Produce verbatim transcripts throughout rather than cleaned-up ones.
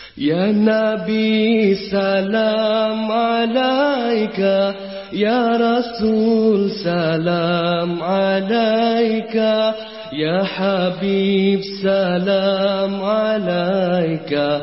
Ya Nabi salam alaika, Ya Rasul salam alaika, Ya Habib salam alaika,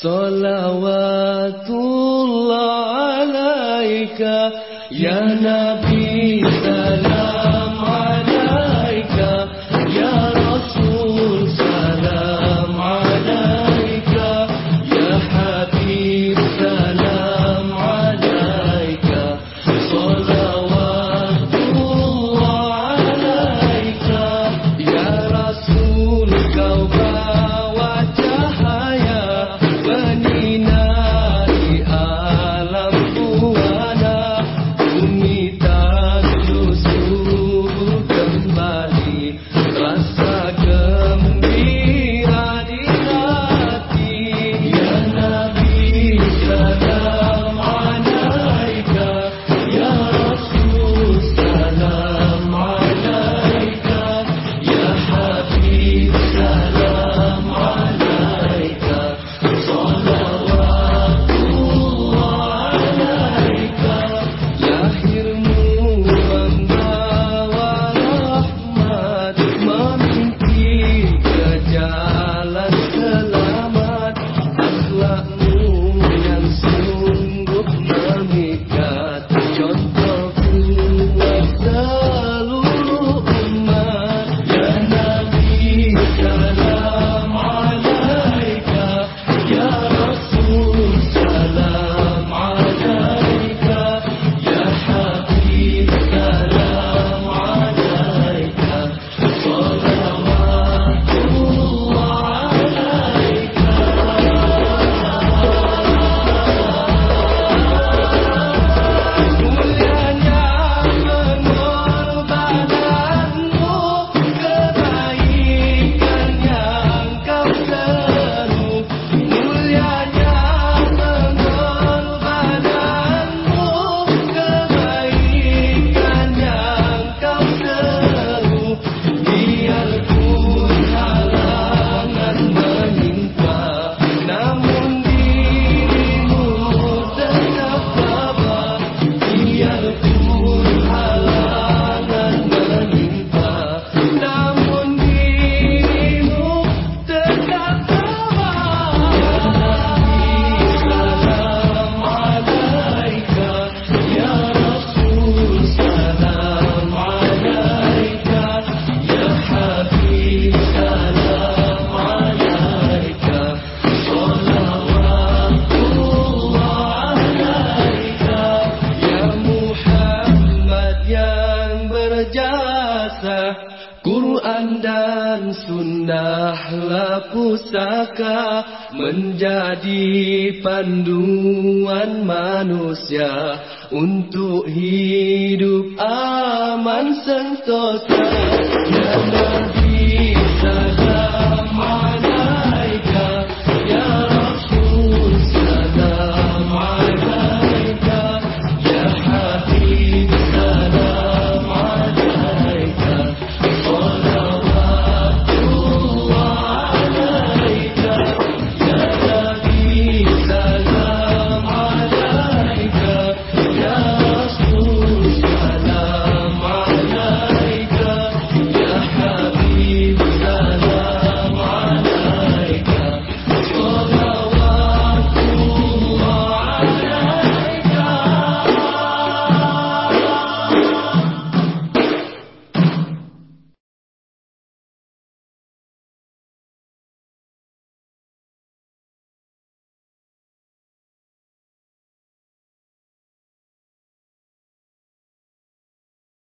salawatullah alaika. Ya Nabi salam alaika, Ya Rasul salam alaika, Ya Habib salam alaika, salawatullah alaika. Ya Rasul kau bawa cahaya menyinari alam buana, bumi tak subur kembali, rasa gembira di hati. Ya Nabi salam alaika, Ya Rasul salam alaika, Ya Habib salam alaika, salawatullah alaika. Lahirmu membawa rahmat, memimpi ke jalan selamat. Akhlakmu yang sungguh memikat, contoh buat seluruh umat. Ya Nabi salam alaika, Ya Rasul salam alaika, Ya Habib salam alaika, salawatullah alaika. Mulianya pengorbananmu, kebaikan yang kau seru. Mulianya pengorbananmu, kebaikan yang kau seru. Biarpun halangan menimpa, namun dirimu tetap tabah. Biarpun halangan menimpa, namun dirimu tetap tabah. Ya Nabi salam alaika, Ya Rasul salam alaika, Ya Habib salam alaika, salawatullah alaika. Ya Muhammad yang berjasa, Quran dan sunnahlah pusaka, menjadi panduan manusia untuk hidup aman sentosa. Ya Nabi